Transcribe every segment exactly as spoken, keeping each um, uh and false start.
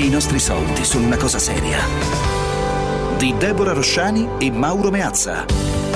Oggi i nostri soldi sono una cosa seria. Di Deborah Rosciani e Mauro Meazza.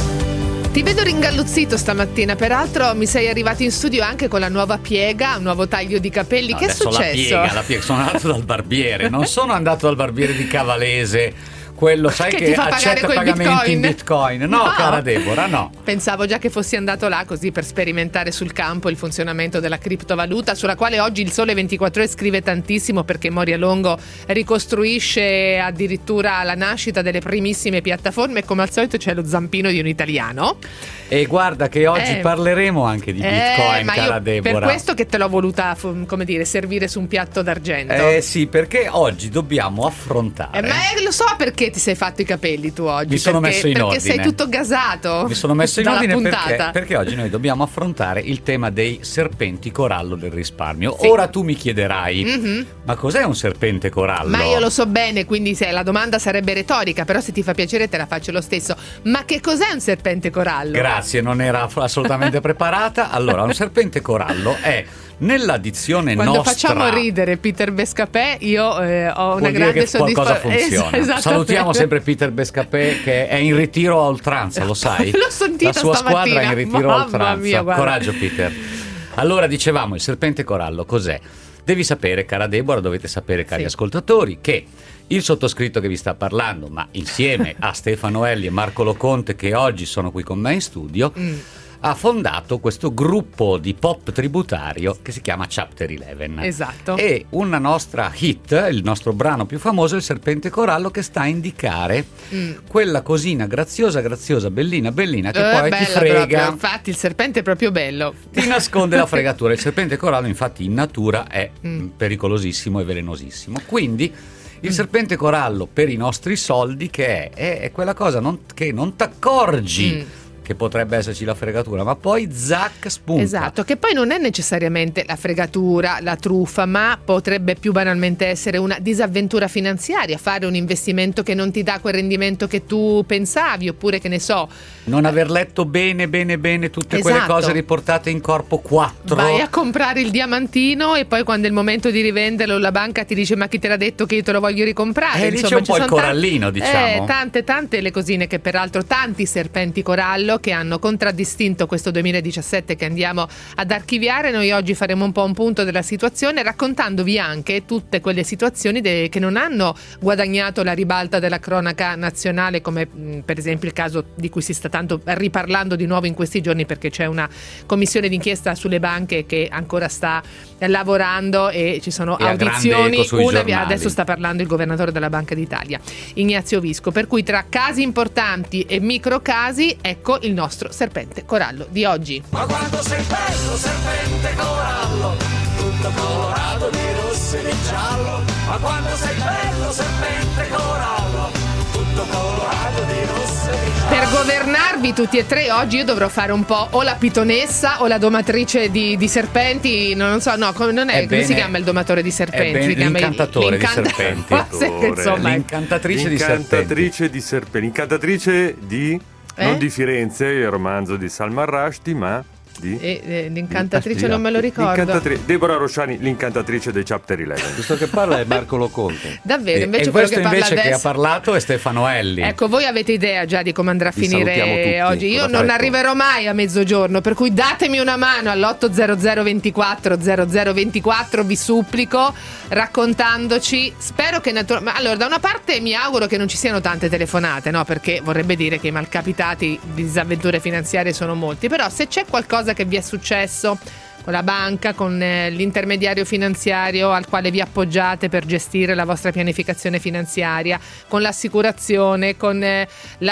Ti vedo ringalluzzito stamattina, peraltro mi sei arrivato in studio anche con la nuova piega, un nuovo taglio di capelli. No, che è successo? La piega, la piega, sono andato dal barbiere, non sono andato dal barbiere di Cavalese, quello sai che, che ti fa accetta pagamenti bitcoin? in bitcoin. No, no, cara Deborah, no. Pensavo già che fossi andato là così per sperimentare sul campo il funzionamento della criptovaluta, sulla quale oggi il Sole ventiquattro Ore scrive tantissimo, perché Moria Longo ricostruisce addirittura la nascita delle primissime piattaforme e come al solito c'è lo zampino di un italiano. E guarda che oggi eh, parleremo anche di bitcoin, eh, ma cara io Deborah. Per questo che te l'ho voluta, come dire, servire su un piatto d'argento. Eh sì, perché oggi dobbiamo affrontare. Eh, ma eh, lo so perché ti sei fatto i capelli tu oggi. Mi sono perché, messo in perché ordine. sei tutto gasato. Mi sono messo in ordine puntata. perché, perché oggi noi dobbiamo affrontare il tema dei serpenti corallo del risparmio. Sì. Ora tu mi chiederai, mm-hmm. ma cos'è un serpente corallo? Ma io lo so bene, quindi se la domanda sarebbe retorica, però se ti fa piacere te la faccio lo stesso. Ma che cos'è un serpente corallo? Grazie, non era assolutamente preparata. Allora, un serpente corallo è nella dizione Quando nostra. facciamo ridere Peter Bescapè, io eh, ho una vuol dire grande che qualcosa soddisfazione. funziona. Es- Salutiamo sempre Peter Bescapè che è in ritiro a oltranza, lo sai? L'ho sentita La sua stamattina. squadra è in ritiro Mamma a oltranza. mia, guarda. Coraggio Peter. Allora dicevamo, il serpente corallo cos'è? Devi sapere, cara Deborah, dovete sapere, cari sì. ascoltatori, che il sottoscritto che vi sta parlando, ma insieme a Stefano Elli e Marco Loconte, che oggi sono qui con me in studio, mm. ha fondato questo gruppo di pop tributario che si chiama Chapter Eleven. Esatto. E una nostra hit, il nostro brano più famoso è il serpente corallo, che sta a indicare mm. quella cosina graziosa, graziosa, bellina, bellina, che eh, poi bella ti frega. Proprio. Infatti il serpente è proprio bello. Ti nasconde la fregatura. Il serpente corallo infatti in natura è mm. pericolosissimo e velenosissimo. Quindi il serpente corallo per i nostri soldi che è? È, è quella cosa non, che non t'accorgi mm. che potrebbe esserci la fregatura, ma poi zac, spunta. Esatto, che poi non è necessariamente la fregatura, la truffa, ma potrebbe più banalmente essere una disavventura finanziaria, fare un investimento che non ti dà quel rendimento che tu pensavi, oppure che ne so, non aver letto bene bene bene tutte esatto. quelle cose riportate in corpo quattro. Vai a comprare il diamantino e poi quando è il momento di rivenderlo la banca ti dice ma chi te l'ha detto che io te lo voglio ricomprare? Eh, Insomma, lì c'è un po' il corallino, t- diciamo. Eh, tante tante le cosine che peraltro tanti serpenti corallo che hanno contraddistinto questo duemiladiciassette che andiamo ad archiviare. Noi oggi faremo un po' un punto della situazione, raccontandovi anche tutte quelle situazioni de- che non hanno guadagnato la ribalta della cronaca nazionale, come mh, per esempio il caso di cui si sta tanto riparlando di nuovo in questi giorni, perché c'è una commissione d'inchiesta sulle banche che ancora sta lavorando e ci sono e audizioni. Una via, adesso sta parlando il governatore della Banca d'Italia, Ignazio Visco, per cui tra casi importanti e microcasi ecco il nostro serpente corallo di oggi. Ma quando sei bello serpente corallo, tutto colorato di rosso e di giallo. Ma quando sei bello serpente corallo, tutto colorato di rosso e di giallo. Per governarvi tutti e tre oggi io dovrò fare un po' o la pitonessa o la domatrice di, di serpenti, non so, no, come, non è, Ebbene, come si chiama il domatore di serpenti? Ebbene, si chiama l'incantatore l'incanta- di serpenti. Insomma, L'incantatrice di serpenti. L'incantatrice di serpenti. L'incantatrice di... Eh? non di Firenze, il romanzo di Salman Rushdie, ma di... E, eh, l'incantatrice non me lo ricordo. L'incantatri- Deborah Rosciani, l'incantatrice dei Chapter Eleven. Questo che parla è Marco Loconte. Davvero, E, invece e quello questo che parla invece che ha adesso... parlato è Stefano Elli. Ecco, voi avete idea già di come andrà a Vi salutiamo finire tutti, oggi. Io con non affetto. arriverò mai a mezzogiorno, per cui datemi una mano all'otto zero zero ventiquattro zero zero ventiquattro, vi supplico, raccontandoci. Spero che natura- ma allora, da una parte mi auguro che non ci siano tante telefonate, no? Perché vorrebbe dire che i malcapitati di disavventure finanziarie sono molti. Però se c'è qualcosa che vi è successo con la banca, con eh, l'intermediario finanziario al quale vi appoggiate per gestire la vostra pianificazione finanziaria, con l'assicurazione, con eh,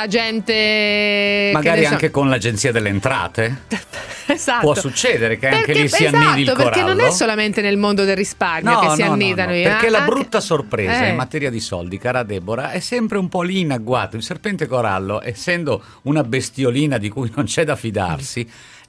l'agente, magari che ne so- anche con l'agenzia delle entrate. Esatto. Può succedere che anche Perché- lì si esatto, annidi il corallo. perché non è solamente nel mondo del risparmio No, che si no, no, annidano no, i- perché ah, la anche- brutta sorpresa Eh. in materia di soldi, cara Deborah, è sempre un po' lì in agguato. Il serpente corallo, essendo una bestiolina di cui non c'è da fidarsi,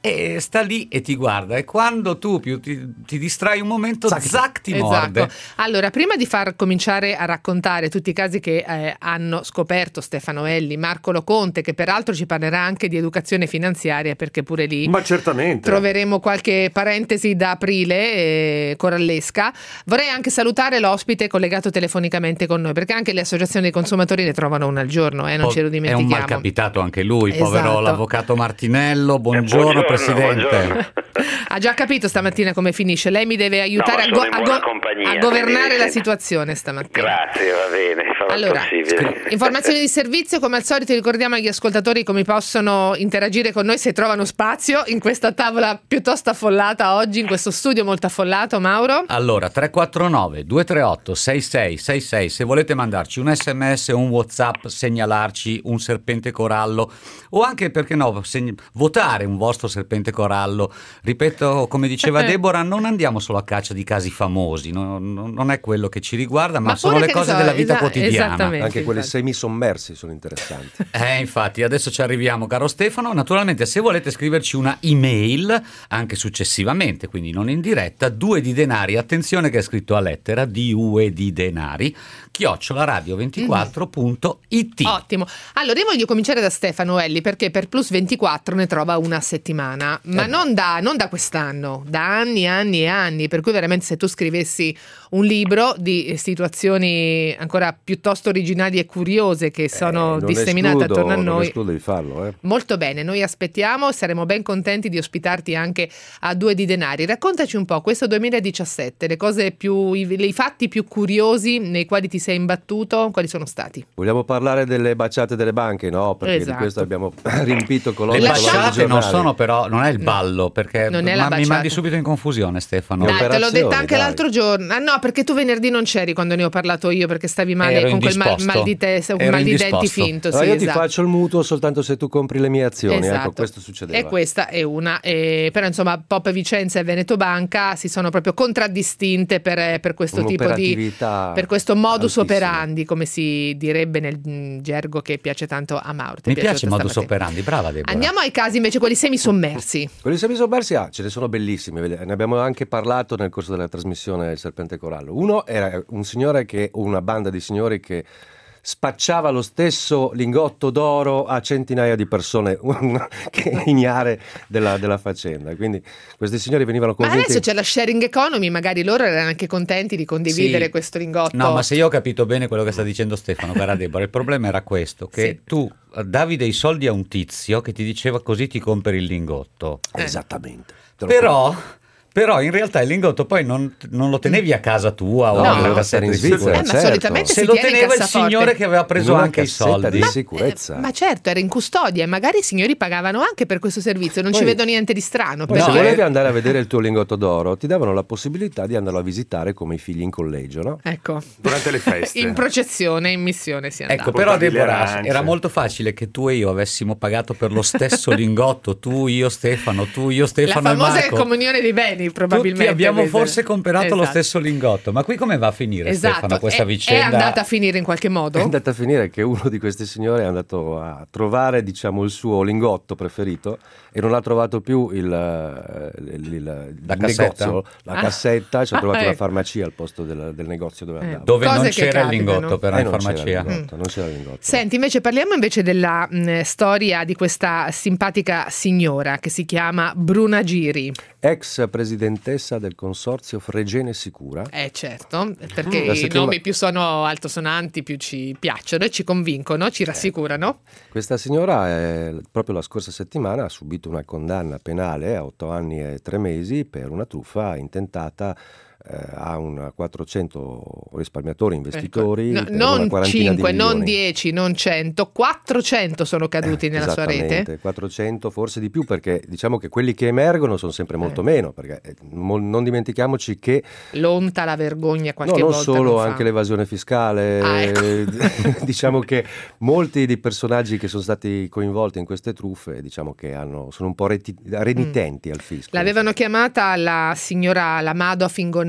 e sta lì e ti guarda, e quando tu più ti, ti distrai un momento, zac, zac ti esatto. morde. Allora, prima di far cominciare a raccontare tutti i casi che eh, hanno scoperto Stefano Elli, Marco Loconte, che peraltro ci parlerà anche di educazione finanziaria, perché pure lì Ma certamente. troveremo qualche parentesi da aprile eh, corallesca. Vorrei anche salutare l'ospite collegato telefonicamente con noi, perché anche le associazioni dei consumatori ne trovano una al giorno, eh, non Po- ce lo dimentichiamo. È un malcapitato anche lui, Esatto. povero l'avvocato Martinello. Buongiorno, buongiorno, Presidente. buongiorno. Ha già capito stamattina come finisce. Lei mi deve aiutare No, a, ma go- sono in a, buona go- compagnia, a governare quindi- la situazione stamattina. Grazie, va bene, farò Allora, il possibile. informazioni di servizio, come al solito ricordiamo agli ascoltatori come possono interagire con noi se trovano spazio in questa tavola piuttosto affollata oggi, in questo studio molto affollato. Mauro? Allora, tre quattro nove due tre otto sei sei sei sei, se volete mandarci un sms o un WhatsApp, segnalarci un serpente corallo, o anche, perché no, segn- votare un vostro serpente corallo. Ripeto, come diceva Deborah, non andiamo solo a caccia di casi famosi, no- no- non è quello che ci riguarda, ma, Ma sono pure le che ne cose so, della vita esa- quotidiana. esattamente. Anche quelli infatti. semisommersi sono interessanti. Eh, infatti, adesso ci arriviamo, caro Stefano. Naturalmente, se volete scriverci una email, anche successivamente, quindi non in diretta, due di denari, attenzione che è scritto a lettera, due di denari, chiocciola radio ventiquattro punto it. Ottimo. Allora, io voglio cominciare da Stefano Elli, perché per Plus ventiquattro ne trova una settimana, ma Eh. non, da, non da quest'anno, da anni, anni e anni, per cui veramente se tu scrivessi un libro di situazioni ancora piuttosto originali e curiose che sono Eh, non disseminate escludo- attorno a Non noi. escludo di farlo, eh. Molto bene, noi aspettiamo, saremo ben contenti di ospitarti anche a Due di denari. Raccontaci un po' questo duemiladiciassette, le cose più, i, i fatti più curiosi nei quali ti sei imbattuto, quali sono stati? Vogliamo parlare delle baciate delle banche, no? Perché Esatto. di questo abbiamo riempito colonne Le e Lasciate- colonne di baciate non giornali. sono però, non è il ballo, perché Non è la ma- mi baciata. mandi subito in confusione, Stefano. Le Dai, te l'ho operazioni, detta anche dai. l'altro giorno. Ah, no, perché tu venerdì non c'eri quando ne ho parlato io, perché stavi male Ero con quel mal, indisposto. mal di testa, un Ero mal di denti indisposto. finto. Allora sì, io ti esatto. faccio il mutuo soltanto se tu compri le mie azioni, Esatto. ecco, questo succedeva. E questa è una, eh, però insomma Pop Vicenza e Veneto Banca si sono proprio contraddistinte per, per questo tipo di, Un'operatività per questo modus altissima. operandi, come si direbbe nel mm, gergo che piace tanto a Mauro. Ti è Mi piace il piaciuto modus stamattina? operandi, brava Deborah. Andiamo ai casi invece quelli semisommersi. Quelli semisommersi, ah, ce ne sono bellissimi, vedi, ne abbiamo anche parlato nel corso della trasmissione Il Serpente Corallo. Uno era un signore che, o una banda di signori che spacciava lo stesso lingotto d'oro a centinaia di persone che ignare della, della faccenda. Quindi questi signori venivano Ma convinti. adesso c'è la sharing economy, magari loro erano anche contenti di condividere Sì. questo lingotto. No, ma se io ho capito bene quello che sta dicendo Stefano, cara Deborah, il problema era questo, che Sì. tu davi dei soldi a un tizio che ti diceva così ti compri il lingotto. Esattamente. Te lo Però, però in realtà il lingotto poi non, non lo tenevi a casa tua o No, nella doveva cassetta stare in di Svizzera, Eh, ma sicurezza. certo. solitamente Se si lo tiene in teneva il cassaforte. signore che aveva preso Una anche i cassetta soldi. di Ma, sicurezza. eh, ma certo, era in custodia e magari i signori pagavano anche per questo servizio, non ci Poi- vedo niente di strano. Poi Però, se No, volevi eh. andare a vedere il tuo lingotto d'oro, ti davano la possibilità di andarlo a visitare come i figli in collegio, no? ecco, Durante le feste. in processione, in missione si andava. Ecco, però Portavi le Deborah, arance. era molto facile che tu e io avessimo pagato per lo stesso lingotto, tu, io, Stefano, tu, io, La Stefano e famosa Marco. comunione dei beni, probabilmente. Tutti abbiamo questa- forse comprato lo Esatto. stesso lingotto, ma qui come va a finire, Esatto, Stefano, questa è, vicenda? è andata a finire in qualche modo? È andata a finire che uno di questi signori è andato a trovare, diciamo, il suo lingotto preferito e non ha trovato più il, il, il- il La cassetta? negozio, la Ah. cassetta, ci ha Ah, trovato una ecco. farmacia al posto del, del negozio dove Eh, andava. Dove Cose non che c'era il capitano. lingotto, però Eh, in non c'era farmacia. il lingotto, non c'era il lingotto. Senti, invece parliamo invece della mh, storia di questa simpatica signora che si chiama Bruna Giri. Ex presidentessa del consorzio Fregene Sicura. Eh certo, perché La i settima- nomi più sono altosonanti più ci piacciono e ci convincono, ci rassicurano. Questa signora è, proprio la scorsa settimana ha subito una condanna penale a otto anni e tre mesi per una truffa intentata eh, a un quattrocento risparmiatori, investitori, Ecco. No, per una non quarantina cinque, di non milioni. dieci, non cento, quattrocento sono caduti nella sua rete. Esattamente, quattrocento, forse di più, perché diciamo che quelli che emergono sono sempre molto Eh. meno, perché eh, mo- non dimentichiamoci che L'onta, la vergogna qualche no, non volta. solo, non fa. anche l'evasione fiscale, Ah, ecco. diciamo che molti dei personaggi che sono stati coinvolti in queste truffe, diciamo che hanno, sono un po' reti- renitenti al fisco. L'avevano chiamata la signora la Madoff in Gonnella,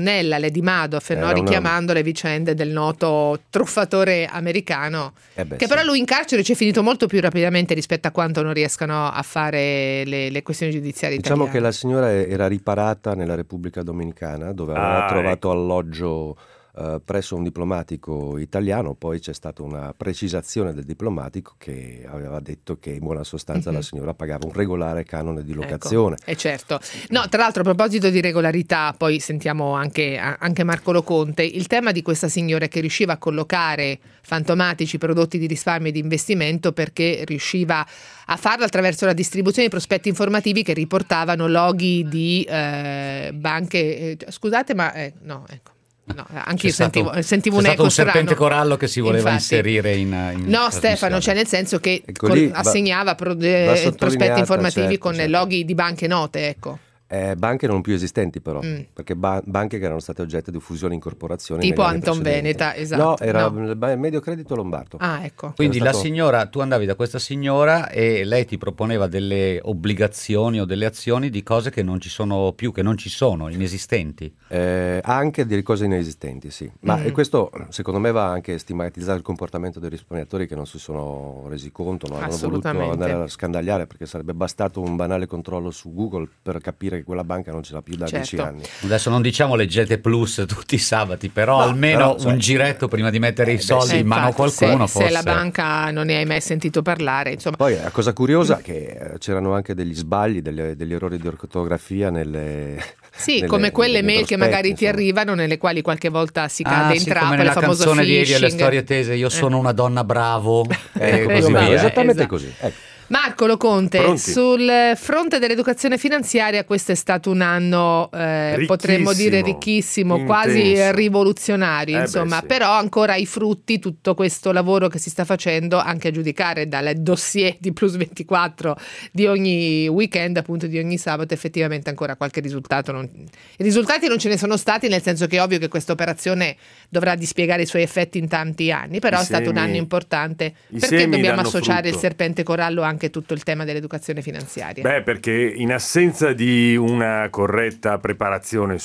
Annella, Lady Madoff, no? Era una- richiamando le vicende del noto truffatore americano, Eh beh, che sì. però lui in carcere ci è finito molto più rapidamente rispetto a quanto non riescano a fare le, le questioni giudiziarie Diciamo italiane. che la signora era riparata nella Repubblica Dominicana, dove aveva Ah, trovato alloggio eh, presso un diplomatico italiano. Poi c'è stata una precisazione del diplomatico che aveva detto che in buona sostanza Mhm. la signora pagava un regolare canone di locazione. Ecco, e certo. No, tra l'altro a proposito di regolarità, poi sentiamo anche, anche Marco Loconte, il tema di questa signora che riusciva a collocare fantomatici prodotti di risparmio e di investimento perché riusciva a farlo attraverso la distribuzione di prospetti informativi che riportavano loghi di eh, banche. eh, scusate, ma eh, no, ecco. No, anche io C'è stato- sentivo, sentivo c'è un stato eco un serpente strano. corallo che si voleva Infatti. inserire in, in No, Stefano, cioè trasmissione. nel senso che Ecco, col- lì va- assegnava pro- va eh, prospetti sottolineata, informativi certo, con certo. loghi di banche note, ecco. Eh, banche non più esistenti però, Mm. perché ba- banche che erano state oggetto di fusione e incorporazione Tipo negli anni Anton precedenti. Veneta, esatto. No, era No. il ba- il Medio Credito Lombardo. Ah, ecco. Quindi Era la stato- signora, tu andavi da questa signora e lei ti proponeva delle obbligazioni o delle azioni di cose che non ci sono più, che non ci sono, inesistenti. Eh, anche di cose inesistenti, sì. Ma Mm. e questo secondo me va anche a stigmatizzare il comportamento dei risparmiatori che non si sono resi conto, non hanno voluto Assolutamente. andare a scandagliare, perché sarebbe bastato un banale controllo su Google per capire che quella banca non ce l'ha più da Certo. dieci anni. Adesso non diciamo leggete plus tutti i sabati, però No, almeno però, cioè, un giretto prima di mettere eh, i beh, soldi Eh, in mano a infatti, qualcuno se, forse. se la banca non ne hai mai sentito parlare, insomma. Poi la cosa curiosa è che eh, c'erano anche degli sbagli, delle- degli errori di ortografia nelle... Sì, nelle- come quelle nei mail che prospetti, magari ti insomma. arrivano, nelle quali qualche volta si Ah, cade in sì, trappola, come il nella famoso canzone di Elio e le phishing. storie tese, io sono una donna bravo e Ecco, così più o meno, via. esattamente Esatto. così. Ecco. Marco Loconte, Pronti? sul fronte dell'educazione finanziaria questo è stato un anno, eh, Ricchissimo, potremmo dire ricchissimo, quasi intenso. rivoluzionario, Eh beh, insomma, sì. però ancora i frutti, tutto questo lavoro che si sta facendo, anche a giudicare dal dossier di Plus ventiquattro di ogni weekend, appunto di ogni sabato, effettivamente ancora qualche risultato. Non... I risultati non ce ne sono stati, nel senso che è ovvio che questa operazione dovrà dispiegare i suoi effetti in tanti anni, però I è stato un semi- anno importante. i Perché semi dobbiamo danno associare il frutto. serpente corallo anche a tutto il tema dell'educazione finanziaria? Beh, perché in assenza di una corretta preparazione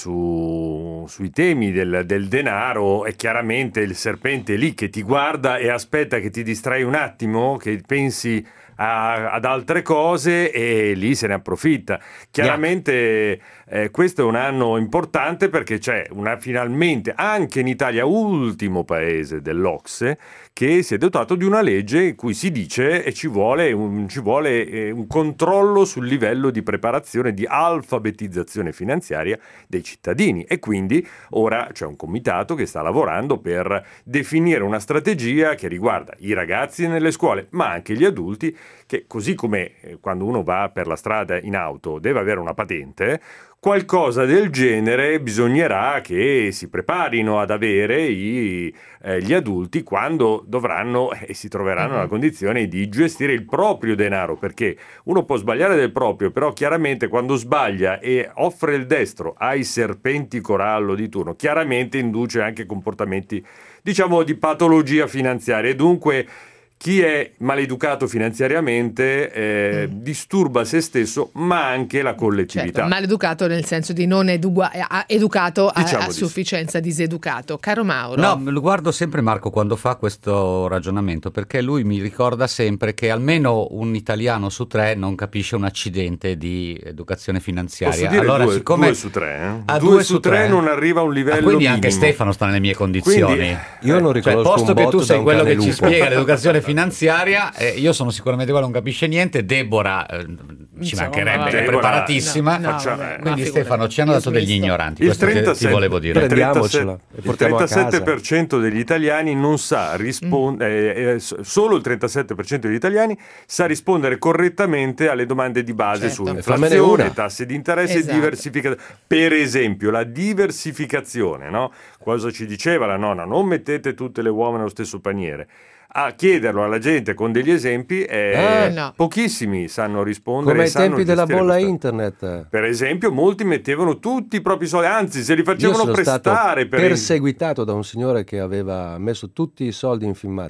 su- sui temi del, del denaro, è chiaramente il serpente lì che ti guarda e aspetta che ti distrai un attimo, che pensi a- ad altre cose e lì se ne approfitta. Chiaramente eh, questo è un anno importante perché c'è una, finalmente anche in Italia, ultimo paese dell'Ocse, che si è dotato di una legge in cui si dice e ci vuole un, ci vuole eh, un controllo sul livello di preparazione, di alfabetizzazione finanziaria dei cittadini, e quindi ora c'è un comitato che sta lavorando per definire una strategia che riguarda i ragazzi nelle scuole ma anche gli adulti, che così come eh, quando uno va per la strada in auto deve avere una patente, qualcosa del genere bisognerà che si preparino ad avere i, eh, gli adulti quando dovranno e eh, si troveranno nella condizione di gestire il proprio denaro, perché uno può sbagliare del proprio, però chiaramente quando sbaglia e offre il destro ai serpenti corallo di turno, chiaramente induce anche comportamenti, diciamo, di patologia finanziaria, e dunque chi è maleducato finanziariamente eh, Mm. disturba se stesso ma anche la collettività. Certo, maleducato nel senso di non edugua- a- educato a, Diciamo a di sì. sufficienza diseducato. Caro Mauro, No, lo guardo sempre Marco quando fa questo ragionamento, perché lui mi ricorda sempre che almeno un italiano su tre non capisce un accidente di educazione finanziaria. Posso dire allora, due, siccome due su tre, eh? Ah, due, due su su tre, tre? non arriva a un livello Ah, quindi minimo. anche Stefano sta nelle mie condizioni. Quindi, Io non Cioè, riconosco posto un che botto tu da sei un quello cane che ci lupo. spiega l'educazione finanziaria, eh, io sono sicuramente quello che non capisce niente. Deborah eh, ci Insomma, mancherebbe, vabbè. è Deborah, preparatissima. no, no, Faccia- vabbè, Quindi ma Stefano ci hanno io dato degli smisto. ignoranti, Il questo ti- ti trentasette volevo dire. il Prendiamocela e il portiamo a casa. trentasette per cento degli italiani non sa rispondere, solo il trentasette per cento degli italiani sa rispondere correttamente alle domande di base Certo. su E fammene inflazione, una. tassi di interesse Esatto. e diversificazione. Per esempio, la diversificazione, no? Cosa ci diceva la nonna? Non mettete tutte le uova nello stesso paniere. A chiederlo alla gente con degli esempi, eh, Eh, no. pochissimi sanno rispondere. Come e ai sanno tempi della gestire bolla questa- internet. Per esempio, molti mettevano tutti i propri soldi, anzi, se li Io facevano sono stato prestare per perseguitato da un signore che aveva messo tutti i soldi in filmatica.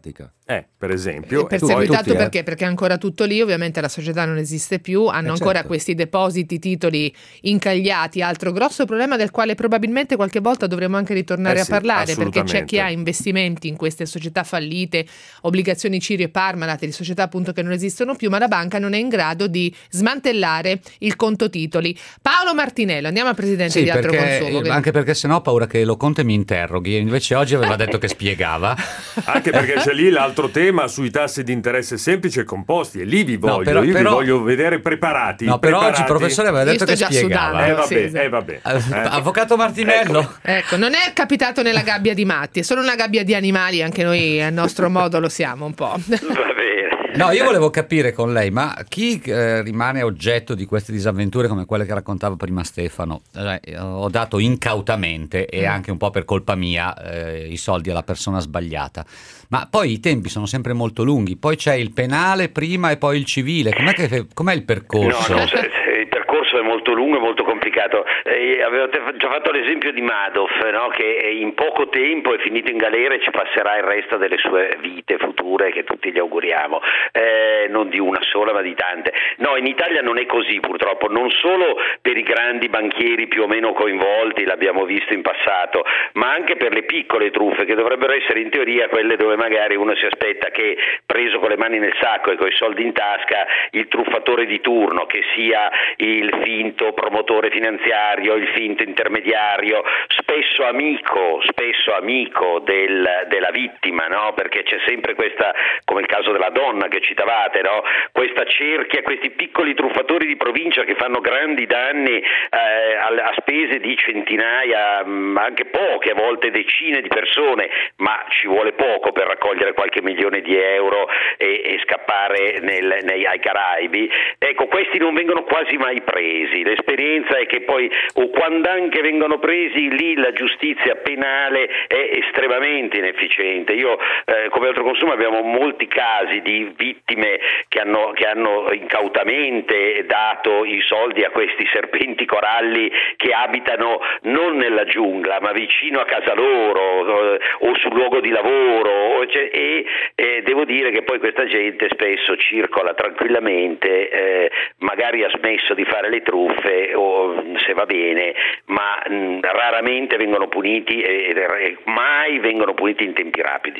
Eh, per esempio. Perseguitato tutti, eh. perché? Perché è ancora tutto lì, ovviamente la società non esiste più, hanno Eh, ancora certo. questi depositi, titoli incagliati, altro grosso problema del quale probabilmente qualche volta dovremo anche ritornare Eh a sì, parlare, perché c'è assolutamente. chi ha investimenti in queste società fallite, obbligazioni Cirio e Parmalat, di società appunto che non esistono più, ma la banca non è in grado di smantellare il conto titoli. Paolo Martinello, andiamo al presidente Sì, di Altro perché, Consumo. che- anche perché sennò ho paura che lo Conte mi interroghi, invece oggi aveva detto che spiegava. Anche perché c'è lì l'altro tema sui tassi di interesse semplici e composti, e lì vi No, voglio, però- io però- vi voglio vedere preparati. No, però preparati. oggi il professore aveva Io detto sto che già spiegava. sudando. Eh vabbè, Sì, sì. eh vabbè. Eh, Eh. Avvocato Martinello. Ecco, non è capitato nella gabbia di matti, è solo una gabbia di animali, anche noi a nostro modo lo siamo un po'. Va bene. No, io volevo capire con lei, ma chi eh, rimane oggetto di queste disavventure come quelle che raccontava prima Stefano? Eh, ho dato incautamente e anche un po' per colpa mia eh, i soldi alla persona sbagliata. Ma poi i tempi sono sempre molto lunghi, poi c'è il penale prima e poi il civile. Com'è, che, com'è il percorso? No, no, se- se il percorso è molto lungo e molto complicato. Eh, avevate fa- già fatto l'esempio di Madoff, no? Che in poco tempo è finito in galera e ci passerà il resto delle sue vite future, che tutti gli auguriamo, eh, non di una sola ma di tante. No, in Italia non è così purtroppo, non solo per i grandi banchieri più o meno coinvolti, l'abbiamo visto in passato, ma anche per le piccole truffe, che dovrebbero essere in teoria quelle dove magari uno si aspetta che, preso con le mani nel sacco e con i soldi in tasca, il truffatore di turno, che sia il finto promotore finanziario, il finto intermediario, spesso amico, spesso amico del, della vittima, no? Perché c'è sempre questa, come il caso della donna che citavate, no? Questa cerchia, questi piccoli truffatori di provincia che fanno grandi danni eh, a, a spese di centinaia, mh, anche poche, a volte decine di persone, ma ci vuole poco per raccogliere qualche milione di euro e, e scappare nel, nei, ai Caraibi. Ecco, questi non vengono quasi mai presi. L'esperienza è che poi, o quando anche vengono presi, lì la giustizia penale è estremamente inefficiente. Io eh, come Altro Consumo abbiamo molti casi di vittime che hanno, che hanno incautamente dato i soldi a questi serpenti coralli che abitano non nella giungla ma vicino a casa loro eh, o sul luogo di lavoro, cioè, e eh, devo dire che poi questa gente spesso circola tranquillamente, eh, magari ha smesso di fare le truffe o se va bene, ma mh, raramente vengono puniti e, e mai vengono puniti in tempi rapidi.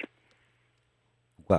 Qua.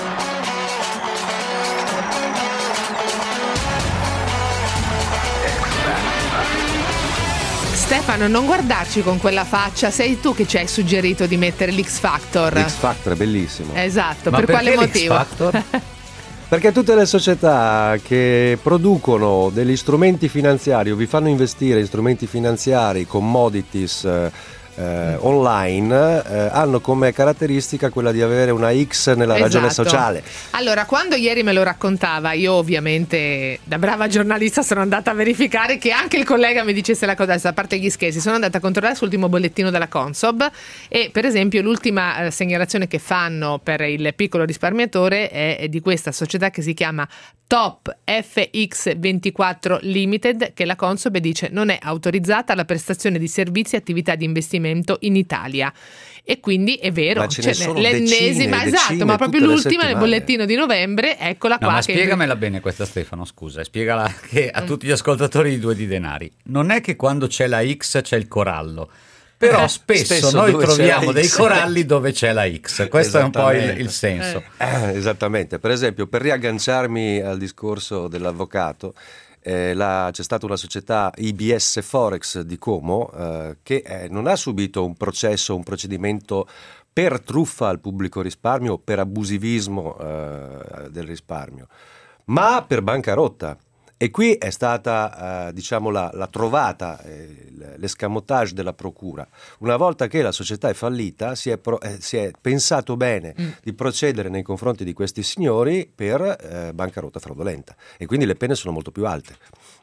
Stefano, non guardarci con quella faccia, sei tu che ci hai suggerito di mettere l'X Factor. L'X Factor è bellissimo. Esatto, Ma per quale perché l'X motivo? Factor? Perché tutte le società che producono degli strumenti finanziari o vi fanno investire in strumenti finanziari, commodities eh, eh, online, eh, hanno come caratteristica quella di avere una X nella ragione Esatto. sociale. Allora, quando ieri me lo raccontava, io ovviamente da brava giornalista sono andata a verificare che anche il collega mi dicesse la cosa, a parte gli scherzi, sono andata a controllare sull'ultimo bollettino della Consob e per esempio l'ultima eh, segnalazione che fanno per il piccolo risparmiatore è, è di questa società che si chiama Top F X ventiquattro Limited, che la Consob dice non è autorizzata alla prestazione di servizi e attività di investimento in Italia. E quindi è vero, Ma ce ne cioè, sono l'ennesima, decine, esatto, decine ma proprio tutte le l'ultima nel settimane. bollettino di novembre, eccola No, qua. ma che- spiegamela bene questa Stefano, scusa, e spiegala che Mm. a tutti gli ascoltatori di Due di Denari. Non è che quando c'è la X c'è il corallo, però Eh, spesso, spesso noi dove c'è troviamo la dei X. coralli dove c'è la X. Questo è un po' il, Esattamente. il senso. Eh, esattamente, per esempio, per riagganciarmi al discorso dell'avvocato, eh, la- c'è stata una società I B S Forex di Como eh, che eh, non ha subito un processo, un procedimento per truffa al pubblico risparmio o per abusivismo eh, del risparmio, ma per bancarotta. E qui è stata eh, diciamo la, la trovata, eh, l'escamotage della procura. Una volta che la società è fallita si è, pro- eh, si è pensato bene Mm. di procedere nei confronti di questi signori per eh, bancarotta fraudolenta e quindi le pene sono molto più alte.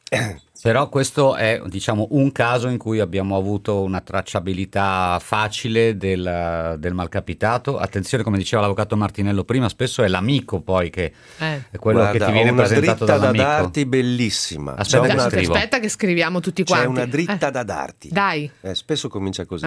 Però questo è, diciamo, un caso in cui abbiamo avuto una tracciabilità facile del, del malcapitato. Attenzione, come diceva l'avvocato Martinello prima, spesso è l'amico poi che Eh. è quello Guarda, che ti ho viene una presentato dritta da dall'amico. darti bellissima. Aspetta C'è che una, scrivo. Aspetta che scriviamo tutti c'è quanti. una dritta Eh, da darti. Dai. Eh, spesso comincia così. Ah.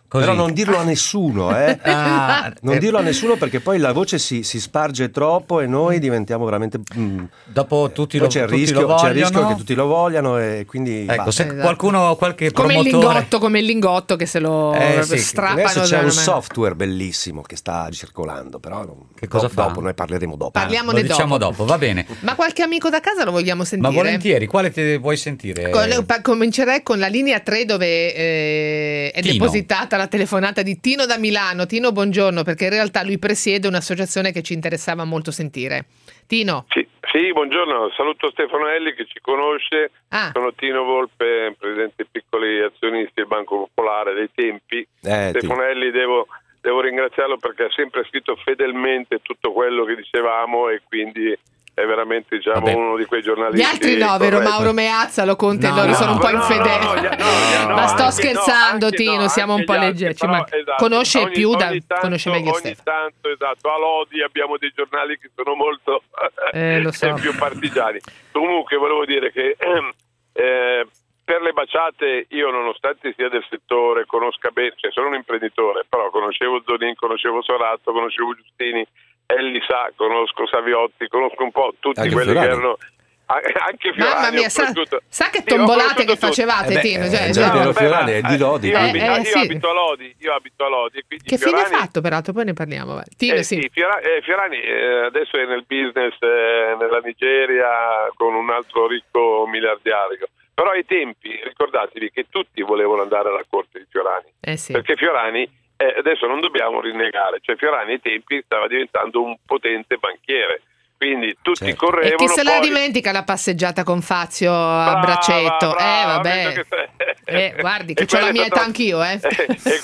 Così. Però non dirlo a nessuno, eh? Ah, non eh, dirlo a nessuno perché poi la voce si, si sparge troppo e noi diventiamo veramente... Mm, dopo tutti poi lo, c'è il tutti rischio, lo c'è il vogliono. rischio che tutti lo vogliano e quindi... Ecco, basta. se Esatto. qualcuno, qualche Come il promotore... lingotto, come il lingotto che se lo Eh, sì, strappano. Adesso c'è da un una- software bellissimo che sta circolando, però non- Che cosa do- fa? dopo ne parleremo dopo. Parliamone Lo diciamo dopo. dopo, va bene. Ma qualche amico da casa lo vogliamo sentire? Ma volentieri, quale te vuoi sentire? Con- pa- comincerei con la linea tre dove eh, è Tino. depositata la telefonata di Tino da Milano. Tino, buongiorno, perché in realtà lui presiede un'associazione che ci interessava molto sentire. Tino. Sì, sì, buongiorno, saluto Stefano Elli che ci conosce, Ah. sono Tino Volpe, presidente dei piccoli azionisti del Banco Popolare dei tempi. Eh, Stefano Elli devo, devo ringraziarlo perché ha sempre scritto fedelmente tutto quello che dicevamo e quindi è veramente diciamo Vabbè. uno di quei giornalisti. Gli altri no, vero? corretti. Mauro Meazza, lo Conte, No, loro no, sono un po' no, infedeli. no, no, no, no, Ma sto anche- scherzando, no, anche Tino, no, siamo un anche po' gli leggeri. altri, però, Ma esatto, conosce ogni- più, da, ogni tanto- conosce meglio ogni Stefano. tanto, esatto, a Lodi abbiamo dei giornali che sono molto Eh, lo so. più partigiani. Comunque volevo dire che ehm, eh, per le baciate io, nonostante sia del settore, conosca bene, cioè sono un imprenditore, però conoscevo Zonin, conoscevo Sorazzo, conoscevo Giustini, Elli sa, conosco Saviotti, conosco un po' tutti Anche quelli Fiorani. che erano a- anche Fiorani. Mamma mia, ho sa, conosciuto- sa che Sì, ho tombolate conosciuto che tutti. facevate, Eh beh, Tino? eh, Cioè, già cioè- Piero vabbè, Fiorani ma- è di Lodi, Io, Eh, abito, eh, io sì. abito a Lodi, io abito a Lodi. e quindi Che fine Fiorani- ha fatto, peraltro? Poi ne parliamo. vai. Tino, eh, sì. sì, Fiora- eh, Fiorani eh, adesso è nel business eh, nella Nigeria con un altro ricco miliardario. Però ai tempi, ricordatevi che tutti volevano andare alla corte di Fiorani, Eh sì. perché Fiorani, eh, adesso non dobbiamo rinnegare, cioè Fiorani ai tempi stava diventando un potente banchiere, quindi tutti Certo. correvano. E chi se la poi- dimentica la passeggiata con Fazio a Brava, braccetto? brava, eh, vabbè. vedo che sei- Eh, guardi, che E c'ho la quella è mia stata- età anch'io, eh. e,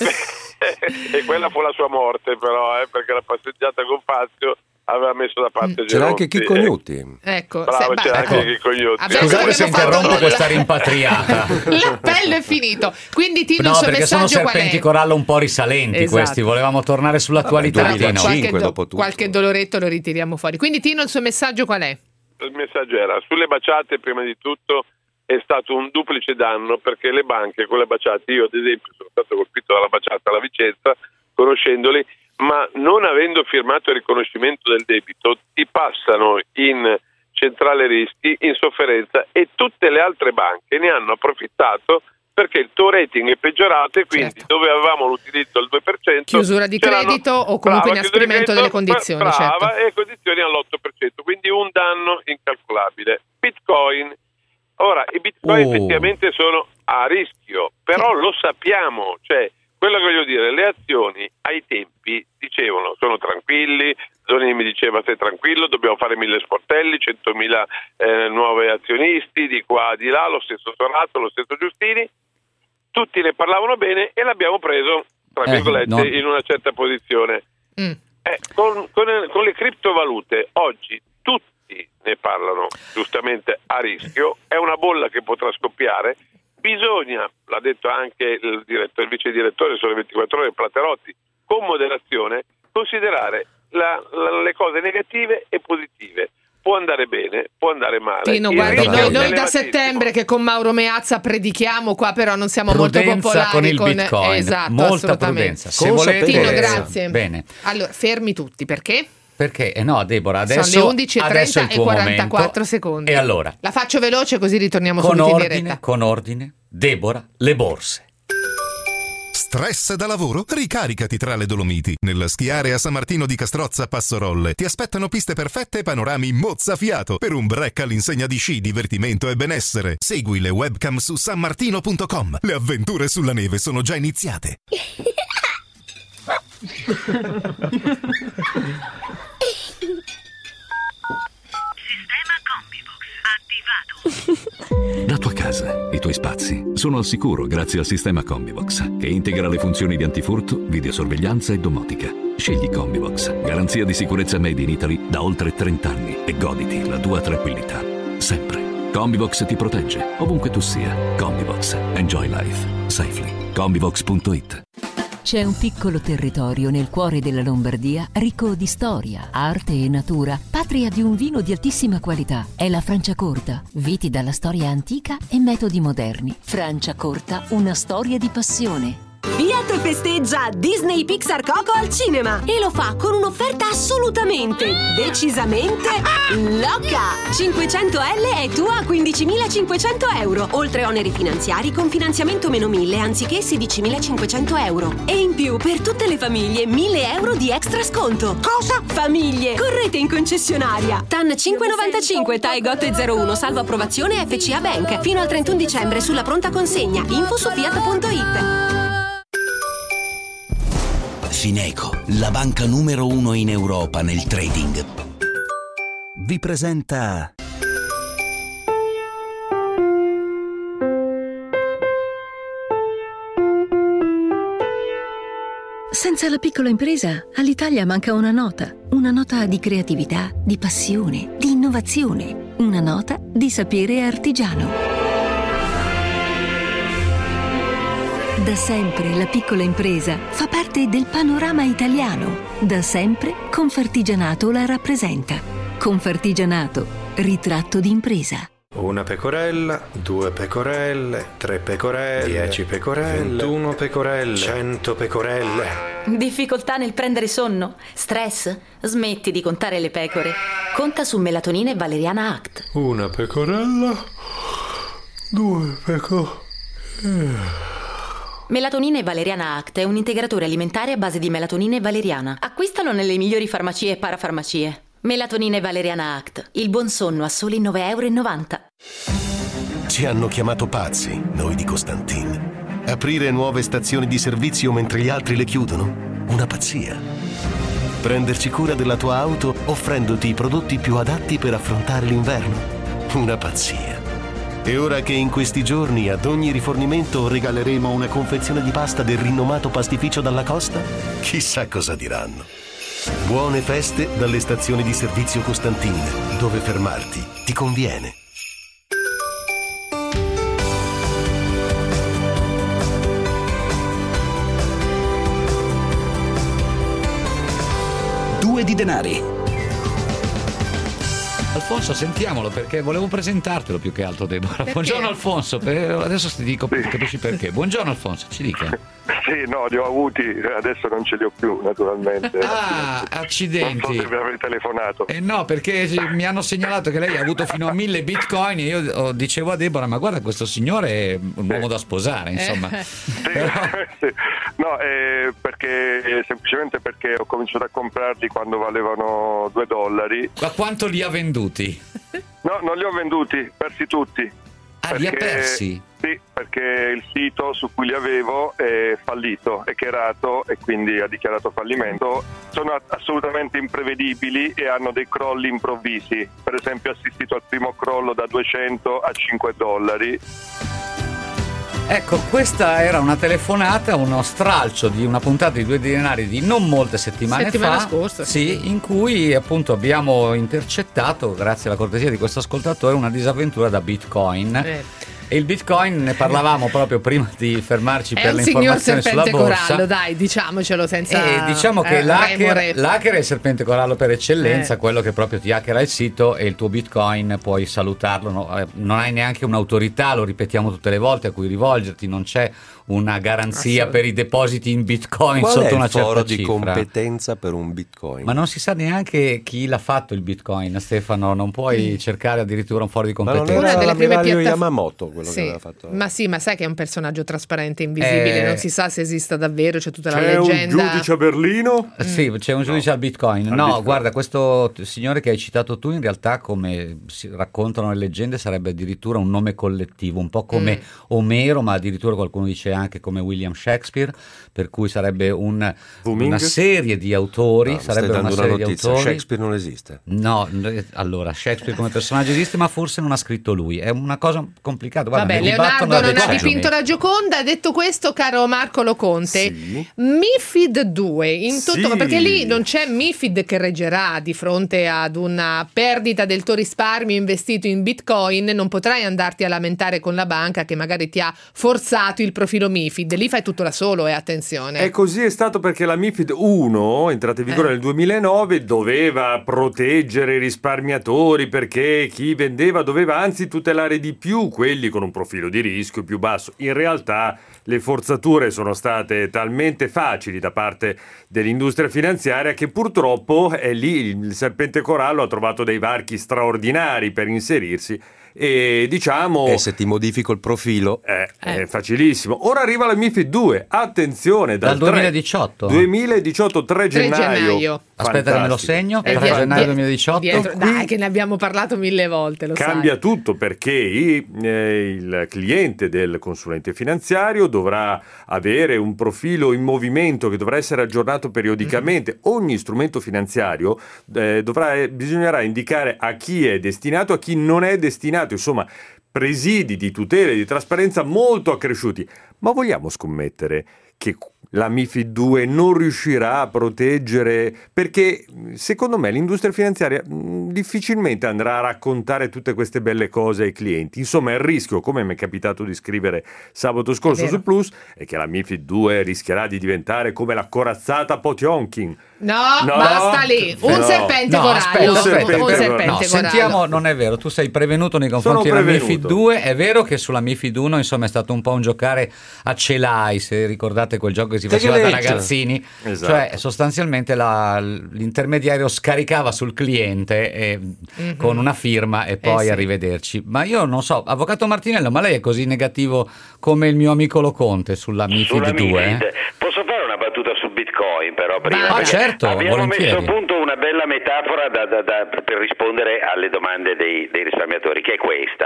que- e quella fu la sua morte, però, eh, perché la passeggiata con Fazio aveva messo da parte C'era anche Geronti, Chicco eh. Gnutti. Ecco, Bravo, se- c'era bah, anche ecco. Chicco Gnutti. Abbiamo- Scusate se abbiamo fatto interrompo la- questa rimpatriata. L'appello è finito. Quindi Tino, No, il suo perché sono messaggio qual serpenti è? corallo un po' risalenti Esatto. questi, volevamo tornare sull'attualità. Vabbè, Tino. duemilacinque. qualche, do- dopo tutto. qualche doloretto lo ritiriamo fuori. Quindi Tino, il suo messaggio qual è? Il messaggio era: sulle baciate, prima di tutto, è stato un duplice danno, perché le banche con le baciate, io ad esempio sono stato colpito dalla baciata alla Vicenza, conoscendoli, ma non avendo firmato il riconoscimento del debito, ti passano in centrale rischi, in sofferenza, e tutte le altre banche ne hanno approfittato perché il tuo rating è peggiorato e quindi Certo. dove avevamo l'utilizzo al due per cento Chiusura di ce l'hanno- credito o comunque Brava, inasprimento chiusura di delle credito, condizioni, brava, certo. e condizioni all'otto per cento, quindi un danno incalcolabile. Bitcoin, ora i bitcoin Oh. effettivamente sono a rischio, però lo sappiamo, cioè quello che voglio dire, le azioni ai tempi dicevano sono tranquilli, Zoni mi diceva stai tranquillo, dobbiamo fare mille sportelli, centomila eh, nuove azionisti di qua di là, lo stesso Sorato, lo stesso Giustini, tutti ne parlavano bene e l'abbiamo preso tra Eh, virgolette no. in una certa posizione. Mm. Eh, con, con, con le criptovalute oggi tutti ne parlano giustamente a rischio, è una bolla che potrà scoppiare, bisogna, l'ha detto anche il, direttore, il vice direttore Sole ventiquattro Ore Platerotti, con moderazione considerare la, la, le cose negative e positive. Può andare bene, può andare male. Tino, Il guardi, rischio noi, è noi da elevatissimo. settembre che con Mauro Meazza predichiamo qua, però non siamo molto Prudenza popolari con il Bitcoin, esatto, molta assolutamente. prudenza. Se Consapevolezza. volete, Tino, grazie. Bene. Allora, fermi tutti, perché? Perché? Eh no, Deborah, adesso, Sono le undici e adesso è trenta il e tuo quarantaquattro momento. secondi. E allora, La faccio veloce così ritorniamo con subito in ordine, diretta. con ordine, Deborah, le borse. Stress da lavoro? Ricaricati tra le Dolomiti. Nella schiare a San Martino di Castrozza Passorolle ti aspettano piste perfette e panorami mozzafiato per un break all'insegna di sci, divertimento e benessere. Segui le webcam su sanmartino punto com. Le avventure sulla neve sono già iniziate. La tua casa, i tuoi spazi sono al sicuro grazie al sistema Combibox, che integra le funzioni di antifurto, videosorveglianza e domotica. Scegli Combibox, garanzia di sicurezza made in Italy da oltre trenta anni, e goditi la tua tranquillità sempre. Combibox ti protegge ovunque tu sia. Combibox, enjoy life safely. Combibox punto it. C'è un piccolo territorio nel cuore della Lombardia ricco di storia, arte e natura, patria di un vino di altissima qualità. È la Franciacorta, viti dalla storia antica e metodi moderni. Franciacorta, una storia di passione. Fiat festeggia Disney Pixar Coco al cinema e lo fa con un'offerta assolutamente, decisamente loca. cinquecento L è tua a quindicimilacinquecento euro, oltre oneri finanziari con finanziamento meno mille anziché sedicimilacinquecento euro. E in più per tutte le famiglie mille euro di extra sconto. Cosa? Famiglie! Correte in concessionaria. T A N cinque virgola novantacinque, T A E Gotte zero uno, salvo approvazione F C A Bank. Fino al trentuno dicembre sulla pronta consegna. Info su fiat punto it. Fineco, la banca numero uno in Europa nel trading, vi presenta Senza la piccola impresa, all'Italia manca una nota. Una nota di creatività, di passione, di innovazione. Una nota di sapere artigiano. Da sempre la piccola impresa fa parte del panorama italiano. Da sempre Confartigianato la rappresenta. Confartigianato, ritratto d'impresa. Una pecorella, due pecorelle, tre pecorelle, dieci pecorelle, ventuno pecorelle, cento pecorelle. Difficoltà nel prendere sonno? Stress? Smetti di contare le pecore. Conta su Melatonina e Valeriana Act. Una pecorella, due pecorelle. Melatonina e Valeriana Act è un integratore alimentare a base di melatonina e valeriana. Acquistalo nelle migliori farmacie e parafarmacie. Melatonina e Valeriana Act. Il buon sonno a soli nove virgola novanta euro. Ci hanno chiamato pazzi, noi di Costantin. Aprire nuove stazioni di servizio mentre gli altri le chiudono? Una pazzia. Prenderci cura della tua auto offrendoti i prodotti più adatti per affrontare l'inverno? Una pazzia. E ora che in questi giorni ad ogni rifornimento regaleremo una confezione di pasta del rinomato pastificio Dalla Costa? Chissà cosa diranno. Buone feste dalle stazioni di servizio Costantin, dove fermarti ti conviene. Due di denari. Alfonso, sentiamolo, perché volevo presentartelo più che altro, Deborah. Buongiorno Alfonso, per... adesso ti dico, capisci perché. Buongiorno Alfonso, ci dica. Sì, no, li ho avuti, adesso non ce li ho più, naturalmente. Ah, accidenti. Non so se mi avrei telefonato. Eh no, perché mi hanno segnalato che lei ha avuto fino a mille bitcoin e io dicevo a Deborah, ma guarda, questo signore è un uomo da sposare, insomma. Sì, Però... sì. No, eh, perché semplicemente perché ho cominciato a comprarli quando valevano due dollari. Ma quanto li ha venduti? No, non li ho venduti, persi tutti. Ah, perché, li ha persi? Sì, perché il sito su cui li avevo è fallito, è cherato e quindi ha dichiarato fallimento. Sono assolutamente imprevedibili e hanno dei crolli improvvisi. Per esempio, ho assistito al primo crollo da duecento a cinque dollari. Ecco, questa era una telefonata, uno stralcio di una puntata di Due di denari di non molte settimane Settimana fa, scorsa, sì, in cui appunto abbiamo intercettato, grazie alla cortesia di questo ascoltatore, una disavventura da Bitcoin. Eh. E il Bitcoin ne parlavamo proprio prima di fermarci è per le un signor informazioni sulla serpente borsa. corallo, dai, diciamocelo senza E diciamo che eh, l'hacker, l'hacker è il serpente corallo per eccellenza, Eh. quello che proprio ti hackera il sito e il tuo Bitcoin puoi salutarlo, no? Eh, non hai neanche un'autorità, lo ripetiamo tutte le volte, a cui rivolgerti, non c'è una garanzia per i depositi in Bitcoin Qual sotto è una il certa foro di cifra. competenza per un Bitcoin? Ma non si sa neanche chi l'ha fatto il Bitcoin, Stefano, non puoi cercare addirittura un foro di Ma non competenza. era Una delle prime l'ammiraglio piattaf- Yamamoto quello Sì, che aveva fatto. ma sì, ma sai che è un personaggio trasparente, invisibile, Eh. non si sa se esista davvero, c'è tutta la C'è un leggenda. giudice a Berlino? Eh, Sì, c'è un giudice al Bitcoin. Al No, Bitcoin. guarda, questo t- signore che hai citato tu, in realtà, come si raccontano le leggende, sarebbe addirittura un nome collettivo, un po' come Mm. Omero, ma addirittura qualcuno dice anche come William Shakespeare, per cui sarebbe un, Booming? una serie di autori. No, mi stai sarebbe dando una una serie di notizia, autori. Shakespeare non esiste. No, n- allora Shakespeare come personaggio esiste, ma forse non ha scritto lui. È una cosa complicata. Guarda, Vabbè, mi ribattono Leonardo da non ha decenni. dipinto la Gioconda. Detto questo, caro Marco Loconte, Sì. MiFID due in tutto, Sì. perché lì non c'è MiFID che reggerà di fronte ad una perdita del tuo risparmio investito in Bitcoin. Non potrai andarti a lamentare con la banca che magari ti ha forzato il profilo MiFID, lì fai tutto da solo e attenzione. E così è stato perché la MiFID uno, entrata in vigore Eh. nel duemilanove, doveva proteggere i risparmiatori perché chi vendeva doveva anzi tutelare di più quelli con un profilo di rischio più basso. In realtà le forzature sono state talmente facili da parte dell'industria finanziaria che purtroppo è lì il serpente corallo ha trovato dei varchi straordinari per inserirsi. E diciamo e se ti modifico il profilo eh, è facilissimo. Ora arriva la MiFID due, attenzione, dal, Dal duemiladiciotto? duemiladiciotto, tre gennaio. gennaio. Aspetta che me lo segno, Eh, tre dietro- gennaio duemiladiciotto. Dietro, dai, che ne abbiamo parlato mille volte, lo Cambia sai. tutto perché i- eh, il cliente del consulente finanziario dovrà avere un profilo in movimento che dovrà essere aggiornato periodicamente. Ogni strumento finanziario eh, dovrà, eh, bisognerà indicare a chi è destinato, a chi non è destinato, insomma presidi di tutela e di trasparenza molto accresciuti. Ma vogliamo scommettere che la MiFID due non riuscirà a proteggere, perché secondo me l'industria finanziaria mh, difficilmente andrà a raccontare tutte queste belle cose ai clienti. Insomma, il rischio, come mi è capitato di scrivere sabato scorso su Plus, è che la MiFID due rischierà di diventare come la corazzata Potionkin. No, No, basta lì. Un no. serpente No, corallo. aspetta, un aspetta, serpente, aspetta. corallo. No, sentiamo, non è vero, tu sei prevenuto nei confronti Sono della prevenuto. MiFID due, è vero che sulla MiFID uno insomma è stato un po' un giocare a celai, se ricordate quel gioco che si faceva da Tegeleccio. ragazzini, Esatto. cioè sostanzialmente la- l'intermediario scaricava sul cliente e- Mhm. con una firma e poi Eh sì. arrivederci. Ma io non so, avvocato Martinello, ma lei è così negativo come il mio amico Loconte sulla MiFID Sulla due? MiFID. Posso fare una battuta su Bitcoin però prima? Ah, Perché certo, abbiamo volentieri. messo a punto una bella metafora da- da- da- per rispondere alle domande dei, dei risparmiatori, che è questa.